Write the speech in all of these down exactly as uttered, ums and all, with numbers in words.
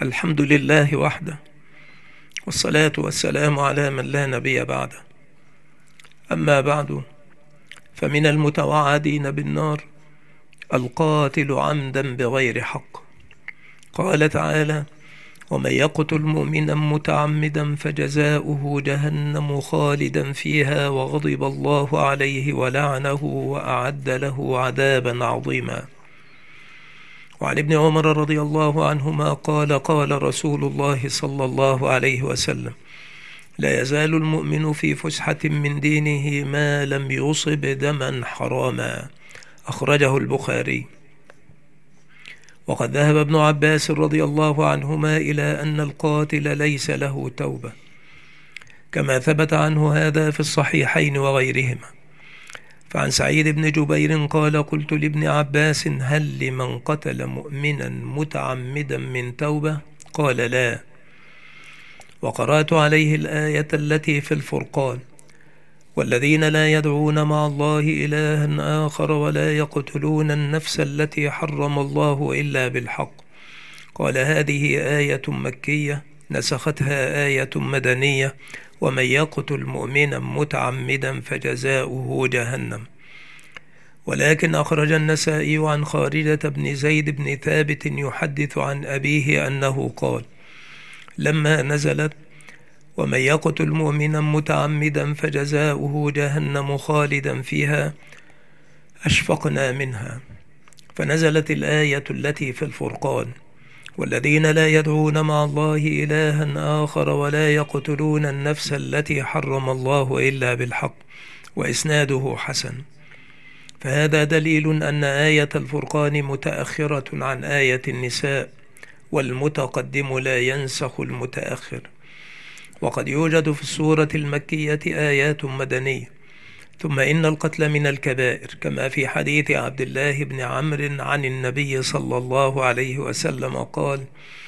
الحمد لله وحده، والصلاة والسلام على من لا نبي بعده. أما بعد، فمن المتوعدين بالنار القاتل عمدا بغير حق. قال تعالى: ومن يقتل مؤمنا متعمدا فجزاؤه جهنم خالدا فيها وغضب الله عليه ولعنه وأعد له عذابا عظيما. وعن ابن عمر رضي الله عنهما قال: قال رسول الله صلى الله عليه وسلم: لا يزال المؤمن في فسحة من دينه ما لم يصب دما حراما. أخرجه البخاري. وقد ذهب ابن عباس رضي الله عنهما إلى أن القاتل ليس له توبة، كما ثبت عنه هذا في الصحيحين وغيرهما. فعن سعيد بن جبير قال: قلت لابن عباس: هل لمن قتل مؤمنا متعمدا من توبة؟ قال: لا. وقرأت عليه الآية التي في الفرقان: والذين لا يدعون مع الله إلها آخر ولا يقتلون النفس التي حرم الله إلا بالحق. قال: هذه آية مكية نسختها آية مدنية: ومن يقتل مؤمنا متعمدا فجزاؤه جهنم. ولكن أخرج النسائي عن خارجة بن زيد بن ثابت يحدث عن أبيه أنه قال: لما نزلت ومن يقتل مؤمنا متعمدا فجزاؤه جهنم خالدا فيها أشفقنا منها، فنزلت الآية التي في الفرقان: والذين لا يدعون مع الله إلها آخر ولا يقتلون النفس التي حرم الله إلا بالحق. وإسناده حسن. فهذا دليل أن آية الفرقان متأخرة عن آية النساء، والمتقدم لا ينسخ المتأخر. وقد يوجد في السورة المكية آيات مدنية. ثم إن القتل من الكبائر، كما في حديث عبد الله بن عمرو عن النبي صلى الله عليه وسلم قال: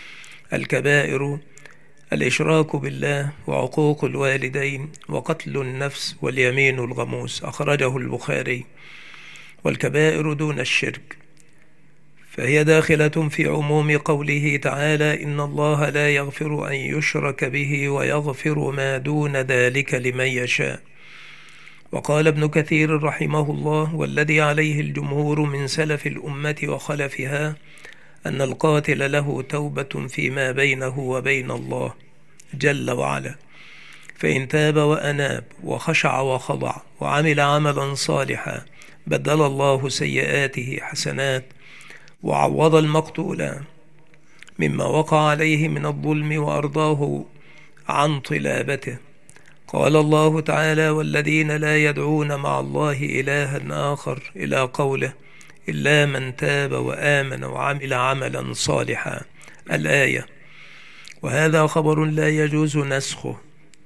الكبائر الإشراك بالله وعقوق الوالدين وقتل النفس واليمين الغموس. أخرجه البخاري. والكبائر دون الشرك، فهي داخلة في عموم قوله تعالى: إن الله لا يغفر أن يشرك به ويغفر ما دون ذلك لمن يشاء. وقال ابن كثير رحمه الله: والذي عليه الجمهور من سلف الأمة وخلفها أن القاتل له توبة فيما بينه وبين الله جل وعلا، فإن تاب وأناب وخشع وخضع وعمل عملا صالحا بدل الله سيئاته حسنات وعوض المقتول مما وقع عليه من الظلم وأرضاه عن طلابته. قال الله تعالى: والذين لا يدعون مع الله إلها آخر، إلى قوله: إلا من تاب وآمن وعمل عملا صالحا، الآية. وهذا خبر لا يجوز نسخه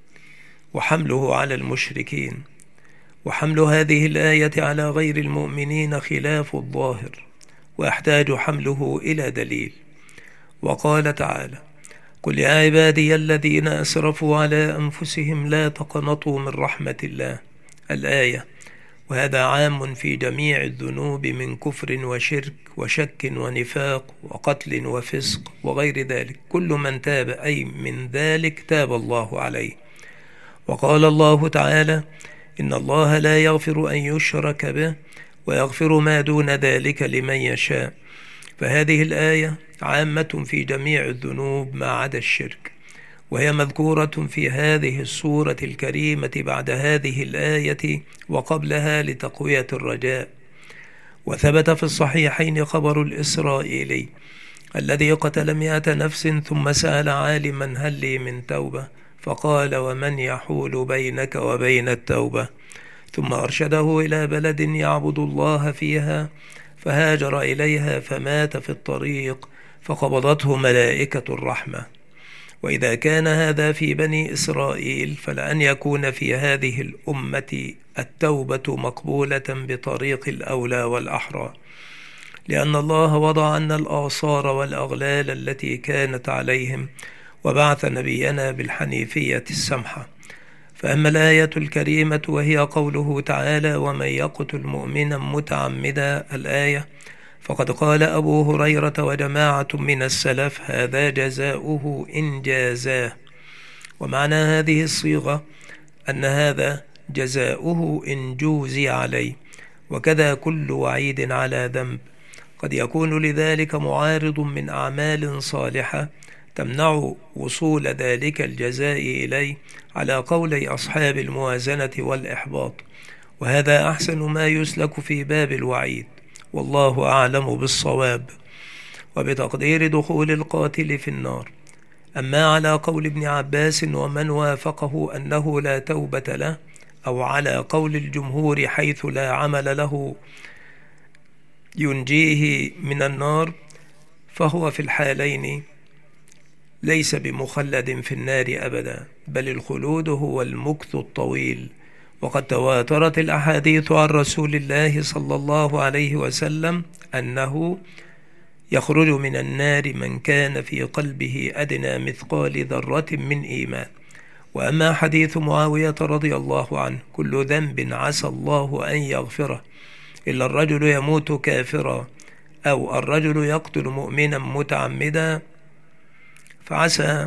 وحمله على المشركين. وحمل هذه الآية على غير المؤمنين خلاف الظاهر، ويحتاج حمله إلى دليل. وقال تعالى: قل يا عبادي الذين أسرفوا على أنفسهم لا تقنطوا من رحمة الله، الآية. وهذا عام في جميع الذنوب من كفر وشرك وشك ونفاق وقتل وفسق وغير ذلك. كل من تاب أي من ذلك تاب الله عليه. وقال الله تعالى: إن الله لا يغفر أن يشرك به ويغفر ما دون ذلك لمن يشاء. فهذه الآية عامة في جميع الذنوب ما عدا الشرك، وهي مذكورة في هذه السورة الكريمة بعد هذه الآية وقبلها لتقوية الرجاء. وثبت في الصحيحين خبر الإسرائيلي الذي قتل مئة نفس ثم سأل عالما: هل لي من توبة؟ فقال: ومن يحول بينك وبين التوبة؟ ثم أرشده إلى بلد يعبد الله فيها، فهاجر إليها فمات في الطريق فقبضته ملائكة الرحمة. وإذا كان هذا في بني إسرائيل، فلأن يكون في هذه الأمة التوبة مقبولة بطريق الأولى والأحرى، لأن الله وضع عنا الآثار والأغلال التي كانت عليهم، وبعث نبينا بالحنيفية السمحة. فأما الآية الكريمة وهي قوله تعالى: ومن يقتل مؤمنا متعمدا، الآية، فقد قال أبو هريرة وجماعة من السلف: هذا جزاؤه إن جازاه. ومعنى هذه الصيغة أن هذا جزاؤه إن جوزي عليه، وكذا كل وعيد على ذنب. قد يكون لذلك معارض من أعمال صالحة تمنع وصول ذلك الجزاء إليه، على قولي أصحاب الموازنة والإحباط، وهذا أحسن ما يسلك في باب الوعيد، والله أعلم بالصواب. وبتقدير دخول القاتل في النار. أما على قول ابن عباس ومن وافقه أنه لا توبة له، أو على قول الجمهور حيث لا عمل له ينجيه من النار، فهو في الحالين ليس بمخلد في النار أبدا، بل الخلود هو المكث الطويل. وقد تواترت الأحاديث عن رسول الله صلى الله عليه وسلم أنه يخرج من النار من كان في قلبه أدنى مثقال ذرة من إيمان. وأما حديث معاوية رضي الله عنه: كل ذنب عسى الله أن يغفره إلا الرجل يموت كافرا، أو الرجل يقتل مؤمنا متعمدا، فعسى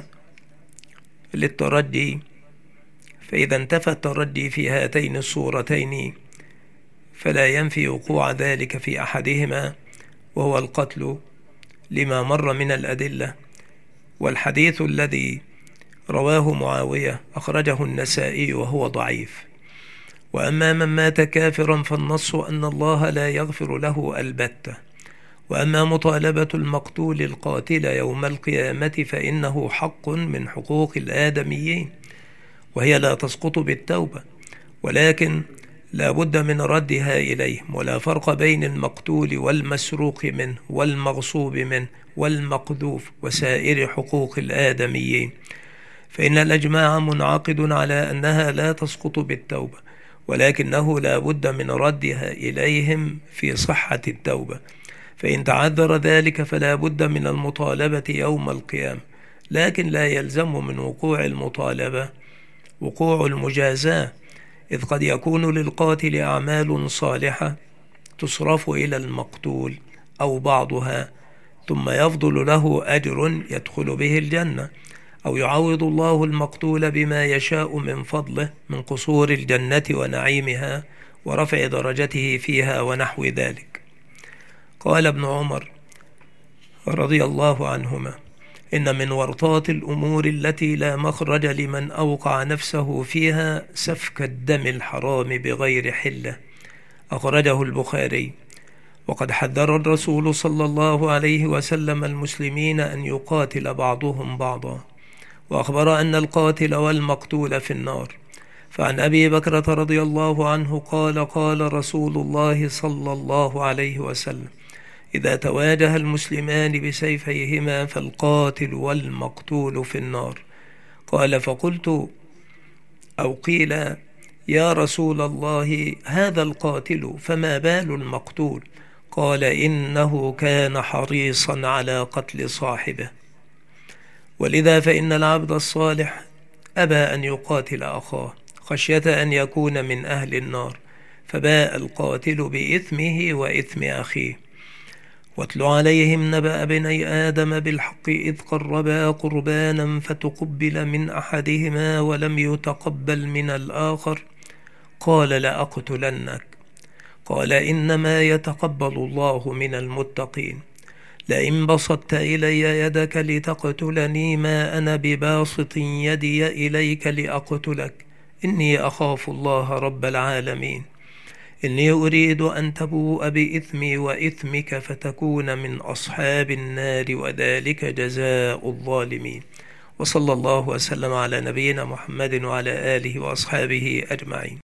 للتردي. فإذا انتفى التردي في هاتين الصورتين فلا ينفي وقوع ذلك في أحدهما، وهو القتل، لما مر من الأدلة. والحديث الذي رواه معاوية أخرجه النسائي وهو ضعيف. وأما من مات كافرا فالنص أن الله لا يغفر له البتة. وأما مطالبة المقتول القاتل يوم القيامة فإنه حق من حقوق الآدميين، وهي لا تسقط بالتوبة، ولكن لا بد من ردها إليهم. ولا فرق بين المقتول والمسروق منه والمغصوب منه والمقذوف وسائر حقوق الآدميين، فإن الإجماع منعقد على أنها لا تسقط بالتوبة، ولكنه لا بد من ردها إليهم في صحة التوبة. فإن تعذر ذلك فلا بد من المطالبة يوم القيامة، لكن لا يلزم من وقوع المطالبة وقوع المجازاة، إذ قد يكون للقاتل أعمال صالحة تصرف إلى المقتول أو بعضها، ثم يفضل له أجر يدخل به الجنة، أو يعوض الله المقتول بما يشاء من فضله من قصور الجنة ونعيمها ورفع درجته فيها ونحو ذلك. قال ابن عمر رضي الله عنهما: إن من ورطات الأمور التي لا مخرج لمن أوقع نفسه فيها سفك الدم الحرام بغير حلة. أخرجه البخاري. وقد حذر الرسول صلى الله عليه وسلم المسلمين أن يقاتل بعضهم بعضا، وأخبر أن القاتل والمقتول في النار. فعن أبي بكرة رضي الله عنه قال: قال رسول الله صلى الله عليه وسلم: إذا تواجه المسلمان بسيفيهما فالقاتل والمقتول في النار. قال: فقلت أو قيل: يا رسول الله، هذا القاتل فما بال المقتول؟ قال: إنه كان حريصا على قتل صاحبه. ولذا فإن العبد الصالح أبى أن يقاتل أخاه خشية أن يكون من أهل النار، فباء القاتل بإثمه وإثم أخيه. واتل عليهم نبأ بني آدم بالحق إذ قربا قربانا فتقبل من أحدهما ولم يتقبل من الآخر، قال: لأقتلنك. قال: إنما يتقبل الله من المتقين. لئن بسطت إلي يدك لتقتلني ما أنا بباسط يدي إليك لأقتلك، إني أخاف الله رب العالمين. إني أريد أن تبوء بإثمي وإثمك فتكون من أصحاب النار، وذلك جزاء الظالمين. وصلى الله وسلم على نبينا محمد وعلى آله وأصحابه أجمعين.